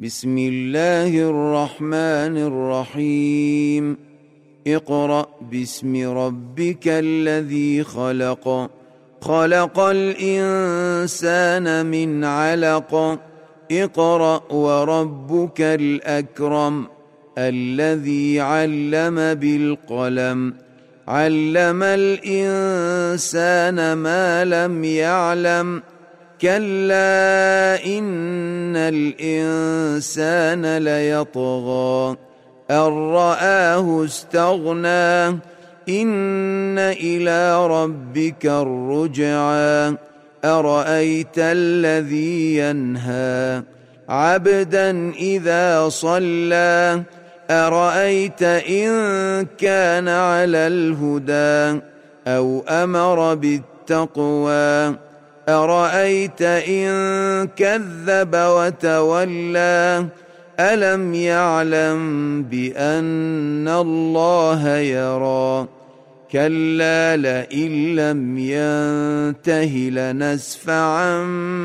بسم الله الرحمن الرحيم اقرأ باسم ربك الذي خلق خلق الإنسان من علق اقرأ وربك الأكرم الذي علم بالقلم علم الإنسان ما لم يعلم كلا إن الإنسان ليطغى أن رآه استغنى إن إلى ربك الرجعى أرأيت الذي ينهى عبدا إذا صلى أرأيت إن كان على الهدى أو أمر بالتقوى أرأيت إن كذب وتولى ألم يعلم بأن الله يرى كلا لئن لم ينته لنسفعا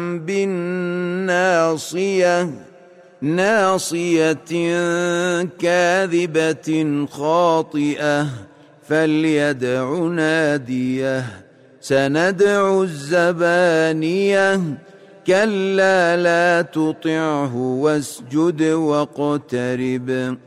بالناصية ناصية كاذبة خاطئة فليدع ناديه سندع الزبانية كلا لا تطعه واسجد واقترب